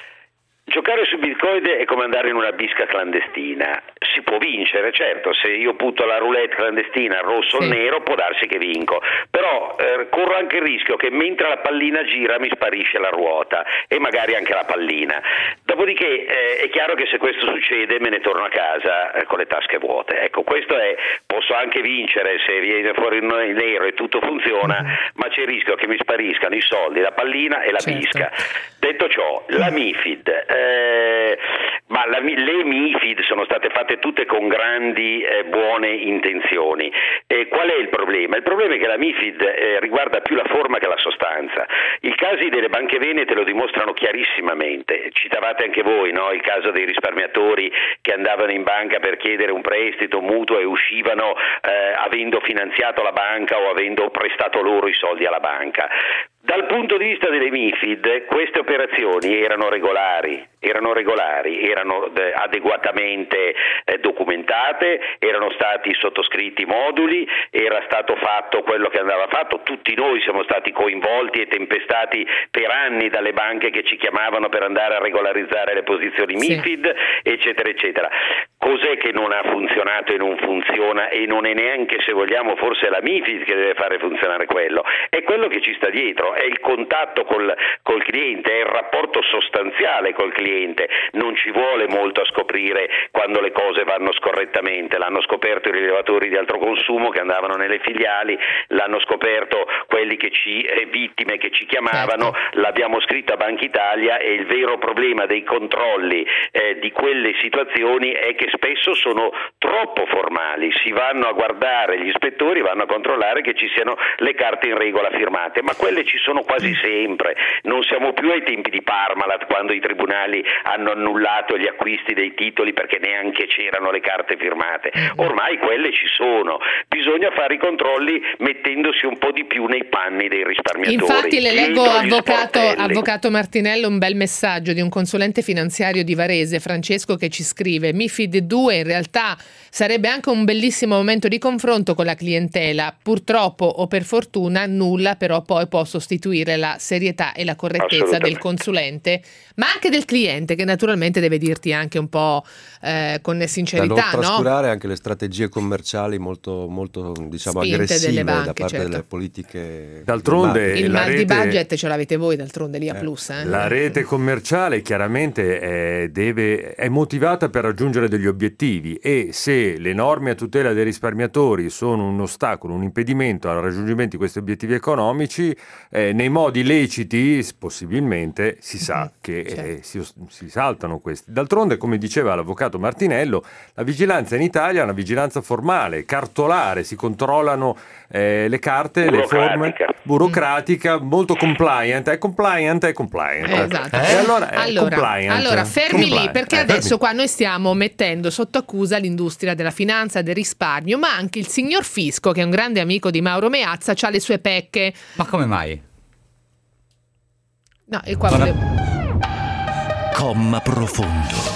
Giocare su Bitcoin è come andare in una bisca clandestina. Si può vincere, certo, se io butto la roulette clandestina rosso o Sì. nero può darsi che vinco, però eh, corro anche il rischio che mentre la pallina gira mi sparisce la ruota e magari anche la pallina. Dopodiché eh, è chiaro che se questo succede me ne torno a casa eh, con le tasche vuote. Ecco, questo è, posso anche vincere se viene fuori il nero e tutto funziona, ma c'è il rischio che mi spariscano i soldi, la pallina e la Certo. bisca. Detto ciò, la MiFID, eh, ma la, le MiFID sono state fatte tutte con grandi eh, buone intenzioni. Eh, qual è il problema? Il problema è che la MiFID eh, riguarda più la forma che la sostanza. I casi delle banche venete lo dimostrano chiarissimamente. Citavate anche voi, no? Il caso dei risparmiatori che andavano in banca per chiedere un prestito, un mutuo e uscivano eh, avendo finanziato la banca o avendo prestato loro i soldi alla banca. Dal punto di vista delle MiFID, queste operazioni erano regolari, erano regolari, erano eh, adeguatamente eh, documentate, erano stati sottoscritti i moduli, era stato fatto quello che andava fatto, tutti noi siamo stati coinvolti e tempestati per anni dalle banche che ci chiamavano per andare a regolarizzare le posizioni Sì. MiFID, eccetera, eccetera. Cos'è che non ha funzionato e non funziona e non è neanche, se vogliamo, forse la MiFID che deve fare funzionare quello? È quello che ci sta dietro, è il contatto col, col cliente, è il rapporto sostanziale col cliente. Non ci vuole molto a scoprire quando le cose vanno scorrettamente. L'hanno scoperto i rilevatori di altro consumo che andavano nelle filiali, l'hanno scoperto quelli che ci eh, vittime che ci chiamavano, Certo. l'abbiamo scritto a Banca Italia e il vero problema dei controlli eh, di quelle situazioni è che spesso sono troppo formali. Si vanno a guardare, gli ispettori vanno a controllare che ci siano le carte in regola firmate, ma quelle ci sono quasi sempre. Non siamo più ai tempi di Parmalat, quando i tribunali hanno annullato gli acquisti dei titoli perché neanche c'erano le carte firmate. Ormai quelle ci sono, bisogna fare i controlli mettendosi un po' di più nei panni dei risparmiatori. Infatti le leggo, dietro gli avvocato, sportelli. avvocato Martinello, un bel messaggio di un consulente finanziario di Varese, Francesco, che ci scrive: MiFID due in realtà sarebbe anche un bellissimo momento di confronto con la clientela. Purtroppo o per fortuna nulla però poi può sostituire la serietà e la correttezza del consulente, ma anche del cliente, che naturalmente deve dirti anche un po' eh, con Da sincerità, non no? trascurare anche le strategie commerciali molto, molto diciamo, Spinte aggressive delle banche, da parte certo. delle politiche. D'altronde Il la mal di rete- budget ce l'avete voi, d'altronde lì a Plus. Eh? La rete commerciale chiaramente è, deve, è motivata per raggiungere degli obiettivi, e se le norme a tutela dei risparmiatori sono un ostacolo, un impedimento al raggiungimento di questi obiettivi economici, eh, nei modi leciti possibilmente si sa Mm, che certo. eh, si, si saltano questi. D'altronde, come diceva l'avvocato Martinello, la vigilanza in Italia è una vigilanza formale, cartolare, si controllano eh, le carte, le forme, burocratica, molto compliant, è compliant, è compliant. Esatto. E allora, è Allora, compliant. allora, fermi lì, Compliant. perché Eh, adesso fermi. qua noi stiamo mettendo sotto accusa l'industria della finanza, del risparmio, ma anche il signor Fisco, che è un grande amico di Mauro Meazza, ha le sue pecche. Ma come mai? No, e qua Non ha- volevo... Comma profondo.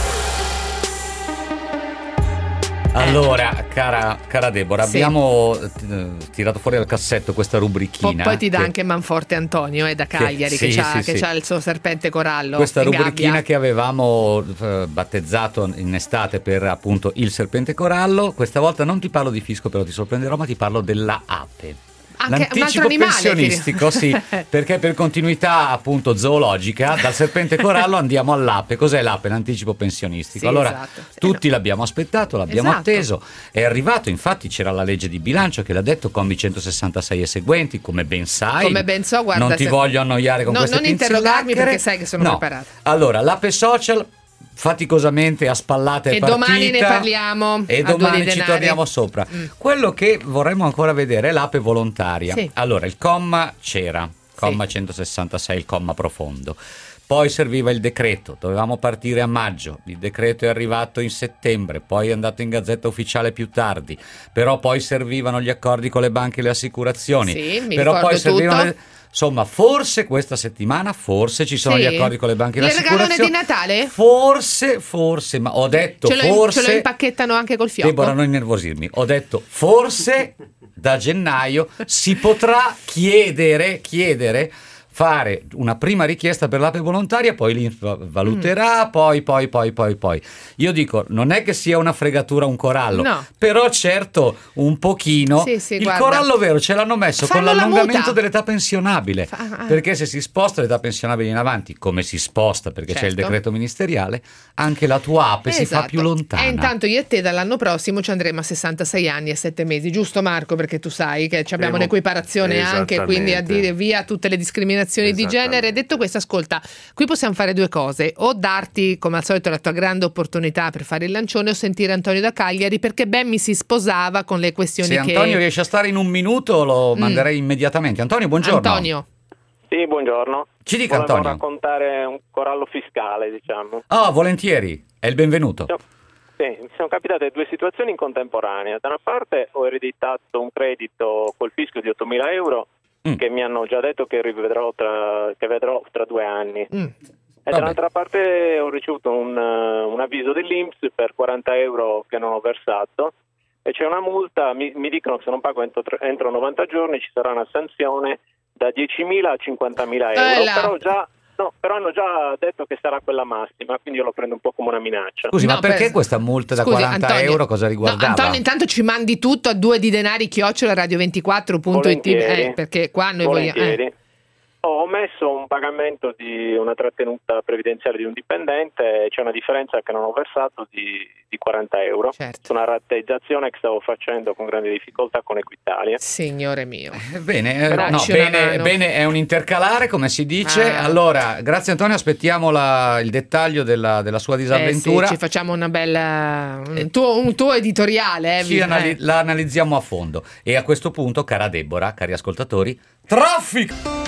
Allora, cara, cara Deborah, Sì. abbiamo eh, tirato fuori dal cassetto questa Po- rubrichina. poi ti dà che- anche Manforte Antonio, eh, da Cagliari, che, sì, c'ha, sì, che sì. c'ha il suo serpente corallo Questa in rubrichina gabbia. che avevamo eh, battezzato in estate per appunto il serpente corallo. Questa volta non ti parlo di fisco, però ti sorprenderò, ma ti parlo della ape. Anche un altro L'anticipo animale, pensionistico, che- sì, perché per continuità appunto zoologica, dal serpente corallo andiamo all'ape. Cos'è l'ape? L'anticipo pensionistico. Sì, allora, esatto. Sì, tutti l'abbiamo aspettato, l'abbiamo Esatto. atteso, è arrivato, infatti c'era la legge di bilancio che l'ha detto, commi centosessantasei e seguenti, come ben sai. Come ben so, guarda, non ti se- voglio annoiare con No, queste non interrogarmi pinzellacchere. perché sai che sono No. preparata. Allora, l'ape social faticosamente a spallate è E partita, domani ne parliamo e a due domani di ci denari. torniamo sopra. Mm. Quello che vorremmo ancora vedere è l'ape volontaria. Sì. Allora, il comma c'era, comma centosessantasei, il comma profondo. Poi serviva il decreto, dovevamo partire a maggio, il decreto è arrivato in settembre, poi è andato in Gazzetta Ufficiale più tardi, però poi servivano gli accordi con le banche e le assicurazioni, Sì, mi però ricordo poi servivano tutto. le... Insomma, forse questa settimana, forse ci sono Sì. gli accordi con le banche e le Il regalone assicurazioni. di Natale? Forse, forse, ma ho detto Ce lo, forse... ce lo impacchettano anche col fiocco? Deborah, non innervosirmi. Ho detto forse da gennaio si potrà chiedere, chiedere, fare una prima richiesta per l'ape volontaria, poi l'I N P S valuterà, poi, poi, poi, poi, poi. Io dico, non è che sia una fregatura un corallo, No. però certo un pochino. Sì, sì, il guarda. corallo vero ce l'hanno messo Fanno con la l'allungamento muta. dell'età pensionabile, ah. perché se si sposta l'età pensionabile in avanti, come si sposta perché c'è il Certo. decreto ministeriale, anche la tua ape si fa Esatto. più lontana. E intanto io e te dall'anno prossimo ci andremo a sessantasei anni e sette mesi, giusto Marco? Perché tu sai che ci abbiamo Temo- un'equiparazione anche, quindi a Esattamente. dire via tutte le discriminazioni di genere. Detto questo, ascolta, qui possiamo fare due cose: o darti come al solito la tua grande opportunità per fare il lancione, o sentire Antonio da Cagliari, perché ben mi si sposava con le questioni Se che... Antonio riesce a stare in un minuto lo Mm. manderei immediatamente. Antonio, buongiorno. Antonio. Sì, buongiorno. Ci dica, Volevo Antonio. raccontare un corallo fiscale, diciamo. Oh, volentieri, è il benvenuto. Sì, mi sono capitate due situazioni in contemporanea. Da una parte ho ereditato un credito col fisco di ottomila euro Mm. che mi hanno già detto che rivedrò tra, che vedrò tra due anni. Mm. E dall'altra parte ho ricevuto un, uh, un avviso dell'I N P S per quaranta euro che non ho versato e c'è una multa, mi, mi dicono che se non pago entro, entro novanta giorni ci sarà una sanzione da diecimila a cinquantamila euro, Eh là. però, già, no, però hanno già detto che sarà quella massima, quindi io lo prendo un po' come una minaccia. Scusi, ma No, perché per- questa multa da Scusi, quaranta Antonio. euro cosa No, riguardava? Antonio, intanto ci mandi tutto a due di denari chiocciola radio ventiquattro punto it, Volentieri. eh, perché qua noi vogliamo... Volentieri. eh. Ho omesso un pagamento di una trattenuta previdenziale di un dipendente e c'è una differenza che non ho versato di, di quaranta euro. Certo. Una rateizzazione che stavo facendo con grande difficoltà con Equitalia. Signore mio. Bene, eh, no, Dacci una bene, mano. bene, è un intercalare come si dice. Ah. Allora, grazie Antonio, aspettiamo la- il dettaglio della, della sua disavventura. Eh sì, ci facciamo una bella... un tuo, un tuo editoriale. Eh, Ci vi- anali- eh. la analizziamo a fondo. E a questo punto, cara Deborah, cari ascoltatori, traffico!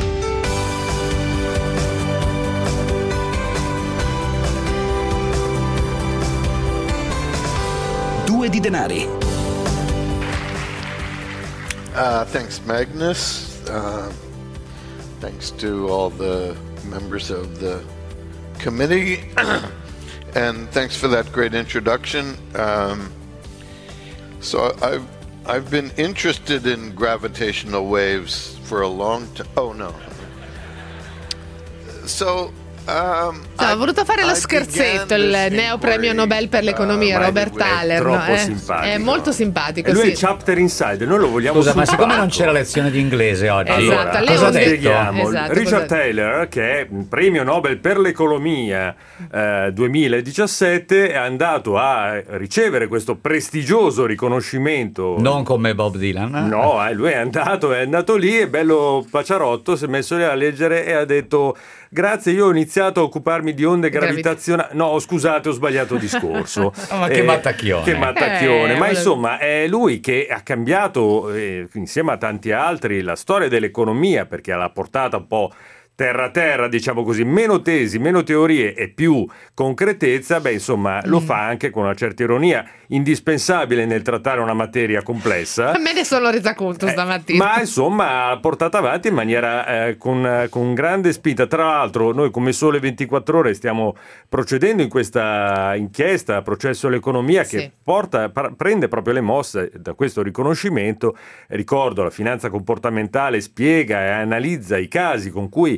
Due di denari. Uh, thanks, Magnus. Uh, thanks to all the members of the committee. And thanks for that great introduction. Um, so I've, I've been interested in gravitational waves for a long time. Oh, no. So Um, No, ho voluto fare lo scherzetto, il neo premio Nobel per l'economia, Uh, Robert by the way, è Thaler. troppo no? simpatico. È molto simpatico. E lui sì. è chapter inside, noi lo vogliamo Scusa, sul ma siccome palco. non c'era lezione di inglese oggi, Esatto, allora, lei cosa ha non- detto? Spieghiamo. Esatto, Richard cosa- Thaler, che è un premio Nobel per l'economia eh, duemiladiciassette, è andato a ricevere questo prestigioso riconoscimento. Non come Bob Dylan. No, eh, lui è andato, è andato lì, è bello paciarotto, si è messo lì a leggere e ha detto: grazie, io ho iniziato a occuparmi di onde gravitazionali. No, scusate, ho sbagliato discorso. Oh, ma che mattacchione. Che mattacchione. Eh, ma volevo- insomma, è lui che ha cambiato, eh, insieme a tanti altri, la storia dell'economia, perché l'ha portata un po' terra a terra, diciamo così, meno tesi, meno teorie e più concretezza. Beh, insomma, lo Mm. fa anche con una certa ironia, indispensabile nel trattare una materia complessa. Me ne sono resa conto stamattina. Ma insomma ha portato avanti in maniera eh, con, con grande spinta. Tra l'altro noi come Sole ventiquattro Ore stiamo procedendo in questa inchiesta, processo all'economia, che Sì. porta, par- prende proprio le mosse da questo riconoscimento. Ricordo, la finanza comportamentale spiega e analizza i casi con cui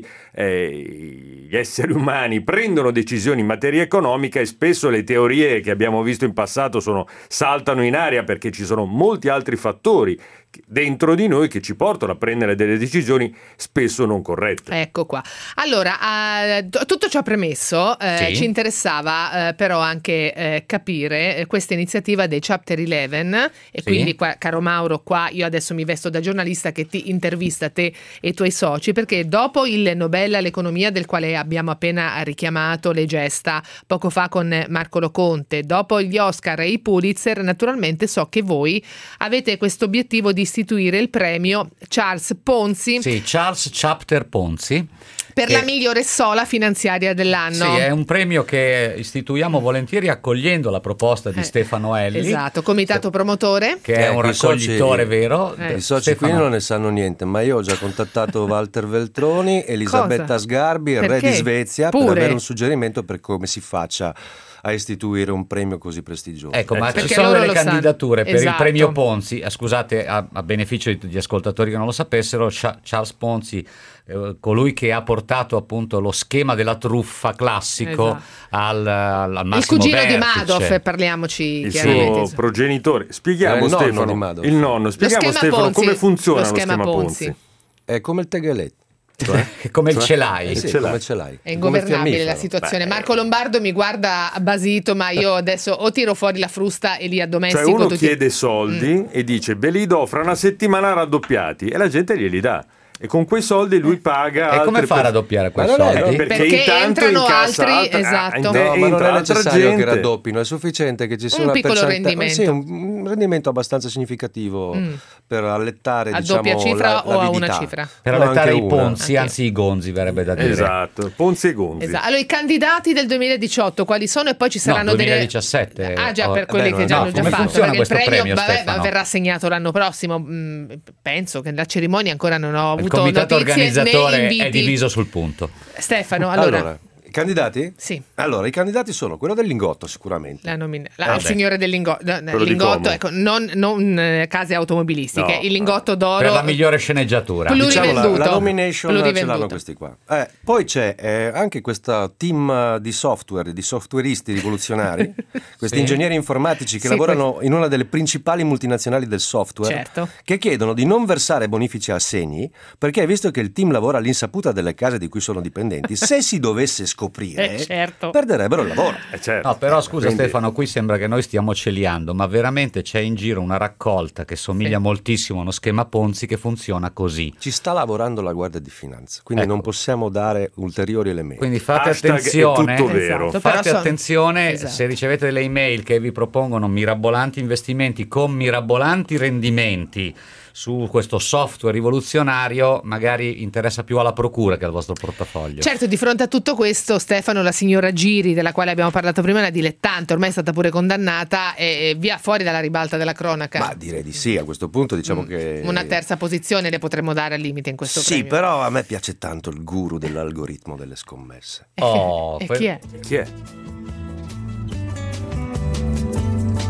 eh, gli esseri umani prendono decisioni in materia economica, e spesso le teorie che abbiamo visto in passato sono saltano in aria, perché ci sono molti altri fattori dentro di noi che ci portano a prendere delle decisioni spesso non corrette. Ecco qua. Allora, eh, t- tutto ciò premesso, eh, Sì. ci interessava eh, però anche eh, capire eh, questa iniziativa dei Chapter undici, e Sì. quindi qua, caro Mauro, qua io adesso mi vesto da giornalista che ti intervista te e i tuoi soci, perché dopo il Nobel all'economia, del quale abbiamo appena richiamato le gesta poco fa con Marco Loconte, dopo gli Oscar e i Pulitzer, naturalmente so che voi avete questo obiettivo di istituire il premio Charles Ponzi Sì, Charles Chapter Ponzi. per che- la migliore sola finanziaria dell'anno. Sì, è un premio che istituiamo volentieri accogliendo la proposta di Eh, Stefano Elli, Esatto, comitato promotore. che è un Ecco, i raccoglitore soci- vero. Eh. I soci Stefano- qui non ne sanno niente, ma io ho già contattato Walter Veltroni, Elisabetta Cosa? Sgarbi, il re Perché? di Svezia, Pure? per avere un suggerimento per come si faccia a istituire un premio così prestigioso. Ecco, ma ci Perché sono loro delle lo sanno. candidature per il Esatto. premio Ponzi. Eh, scusate, a, a beneficio di, di ascoltatori che non lo sapessero, Cha- Charles Ponzi, eh, colui che ha portato appunto lo schema della truffa classico Esatto. al, al, al Il massimo cugino di vertice. Madoff, parliamoci Il chiaramente. suo progenitore. Spieghiamo, Era il nonno Stefano, di Madoff. il nonno, spieghiamo schema Stefano Ponzi, come funziona lo lo schema schema Ponzi. Ponzi. È come il tegheletto. Come il Cioè? ce l'hai. Eh sì, Ce l'hai. come ce l'hai. È Come il ingovernabile la fiammifero. situazione. Beh. Marco Lombardo mi guarda basito, ma io adesso o tiro fuori la frusta e li addomestico Cioè uno tutti. chiede soldi Mm. e dice: ve li do fra una settimana raddoppiati, e la gente glieli dà. E con quei soldi lui paga. E come altre fa a per- raddoppiare quei Ma non è- soldi? Perché, Perché intanto entrano incassa altri- altra- esatto. ah, No, ma non entra è altra necessario gente. che raddoppino, è sufficiente che ci sia Un una piccolo percenta- rendimento. sì, un, un rendimento abbastanza significativo Mm. per allettare, A diciamo, doppia cifra la- o a l'avidità. una cifra? Per No, allettare anche i una. Ponzi, Ok. anzi i Gonzi verrebbe da dire. Esatto, Ponzi e Gonzi. Esatto. Allora, i candidati del duemiladiciotto quali sono? E poi ci saranno No, delle. duemiladiciassette. Ah, già, Oh, per eh, quelli beh, che no, già no, hanno già come fatto. funziona Perché il questo premio premio, vabbè, Stefano? verrà assegnato l'anno prossimo. Mm, penso che la cerimonia ancora non ho Il avuto comitato notizie né organizzatore inviti. è diviso sul punto. Stefano, allora, Allora, i candidati? Sì. Allora, i candidati sono quello del lingotto sicuramente. la nomina- la- Eh, il beh. signore del lingotto, no, Quello di lingotto Como. ecco, non, non eh, case automobilistiche, No, il lingotto d'oro. Per la migliore sceneggiatura. Pluri- Diciamo la, Plurivenduto. la nomination ce Plurivenduto. l'hanno questi qua. Eh, poi c'è eh, anche questa team eh, di software, di softwareisti rivoluzionari, questi Sì. ingegneri informatici che Sì, lavorano in una delle principali multinazionali del software, Certo. che chiedono di non versare bonifici a assegni, perché visto che il team lavora all'insaputa delle case di cui sono dipendenti, se si dovesse scoprire, Eh, certo. perderebbero il lavoro. Eh, certo. No, però scusa Quindi- Stefano, qui sembra che noi stiamo celiando, ma veramente c'è in giro una raccolta che somiglia Sì. moltissimo a uno schema Ponzi che funziona così. Ci sta lavorando la Guardia di Finanza, quindi Ecco. non possiamo dare ulteriori elementi. Quindi fate Hashtag è attenzione, tutto vero. Esatto, però fate sono- attenzione Esatto. se ricevete delle email che vi propongono mirabolanti investimenti con mirabolanti rendimenti su questo software rivoluzionario, magari interessa più alla procura che al vostro portafoglio. Certo, di fronte a tutto questo, Stefano, la signora Giri, della quale abbiamo parlato prima, è una dilettante, ormai è stata pure condannata e e via fuori dalla ribalta della cronaca. Ma direi di sì, a questo punto diciamo che... Una terza posizione le potremmo dare al limite in questo Sì, premio. però a me piace tanto il guru dell'algoritmo delle scommesse. Oh, E que- chi è? Chi è?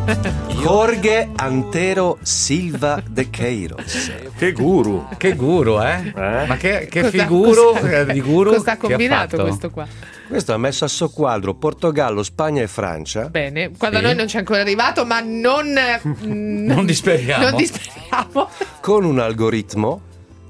Jorge Antero Silva de Queiroz. Che guru. Che guru, eh? eh? Ma che, che Cosa- figuro cosa- eh, di guru Cosa ha che combinato fatto? questo qua? Questo ha messo a soqquadro Portogallo, Spagna e Francia. Bene, quando Sì. a noi non c'è ancora arrivato, ma non, Non disperiamo. non disperiamo. Con un algoritmo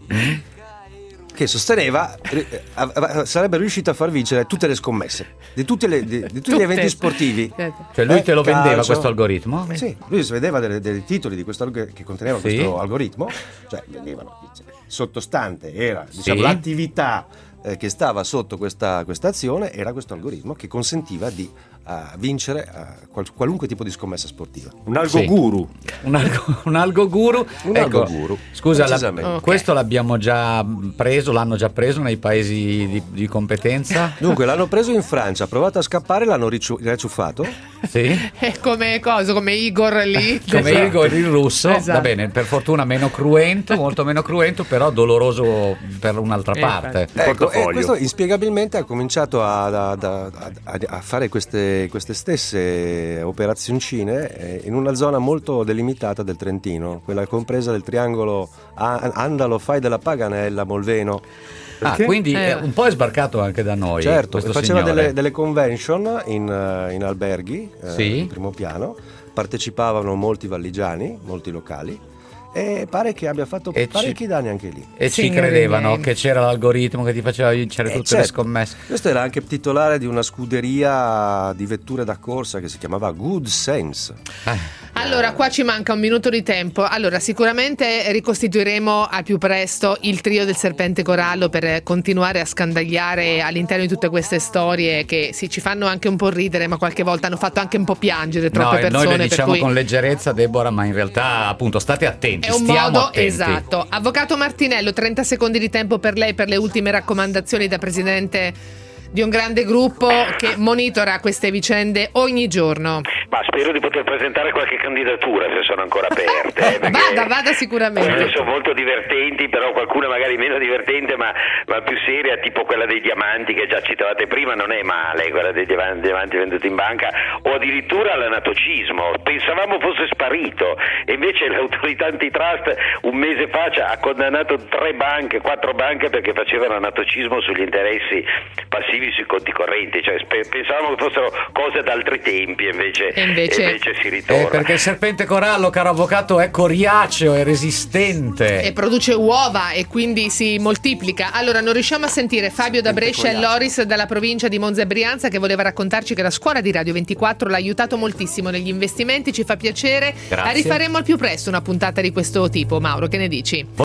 che sosteneva eh, a- a- sarebbe riuscito a far vincere tutte le scommesse di, tutte le- di- di tutti Tutte. gli eventi sportivi. Cioè lui Eh, te lo vendeva calcio. questo algoritmo? Sì, lui si vedeva delle- dei titoli di questo alg- che contenevano Sì. questo algoritmo, cioè venivano sottostante era diciamo, Sì. l'attività eh, che stava sotto questa, questa azione, era questo algoritmo che consentiva di eh, vincere eh, qual- qualunque tipo di scommessa sportiva. Un algoguru. Un, algo, un algoguru. Un Ecco, algoguru, Scusa, la- precisamente. Ok. questo l'abbiamo già preso, l'hanno già preso nei paesi di, di competenza? Dunque l'hanno preso in Francia, ha provato a scappare, l'hanno ricciu- ricciuffato. Sì. È come cosa, come Igor lì. Come Igor il russo, Esatto. va bene, per fortuna meno cruento, molto meno cruento, però doloroso per un'altra Eh, parte. Il Ecco, e portafoglio. questo inspiegabilmente ha cominciato a, a- a- a- a fare queste, queste stesse operazioncine eh, in una zona molto delimitata del Trentino, quella compresa del triangolo A- Andalo, Fai della Paganella, Molveno. Ah, Perché? quindi Eh. eh, un po' è sbarcato anche da noi. Certo, questo faceva signore. delle, delle convention in, eh, in alberghi, eh, Sì. in primo piano, partecipavano molti valligiani, molti locali, e pare che abbia fatto E ci- parecchi danni anche lì. E ci Signori credevano miei. che c'era l'algoritmo che ti faceva vincere Eh, tutte certo. le scommesse. Questo era anche titolare di una scuderia di vetture da corsa che si chiamava Good Sense. Allora, qua ci manca un minuto di tempo. Allora, sicuramente ricostituiremo al più presto il trio del Serpente Corallo per continuare a scandagliare all'interno di tutte queste storie che sì, ci fanno anche un po' ridere, ma qualche volta hanno fatto anche un po' piangere troppe No, persone. noi le per diciamo cui con leggerezza, Deborah, ma in realtà appunto state attenti, è un stiamo modo attenti. esatto. Avvocato Martinello, trenta secondi di tempo per lei per le ultime raccomandazioni da presidente di un grande gruppo che monitora queste vicende ogni giorno. Ma spero di poter presentare qualche candidatura se sono ancora aperte. eh, perché Vada, vada sicuramente. quelle sono molto divertenti, però qualcuna magari meno divertente, ma, ma più seria, tipo quella dei diamanti che già citavate prima, non è male, quella dei diamanti, diamanti venduti in banca, o addirittura l'anatocismo. Pensavamo fosse sparito, e invece l'autorità antitrust un mese fa ci ha condannato tre banche, quattro banche perché facevano anatocismo sugli interessi passivi sui conti correnti, cioè spe- pensavamo che fossero cose d'altri tempi, invece, E invece- invece si ritorna. Eh, perché il serpente corallo, caro avvocato, è coriaceo, è resistente. E produce uova e quindi si moltiplica. Allora, non riusciamo a sentire Fabio da Brescia e Loris dalla provincia di Monza e Brianza, che voleva raccontarci che la scuola di Radio ventiquattro l'ha aiutato moltissimo negli investimenti. Ci fa piacere. Grazie. La rifaremo al più presto una puntata di questo tipo. Mauro, che ne dici?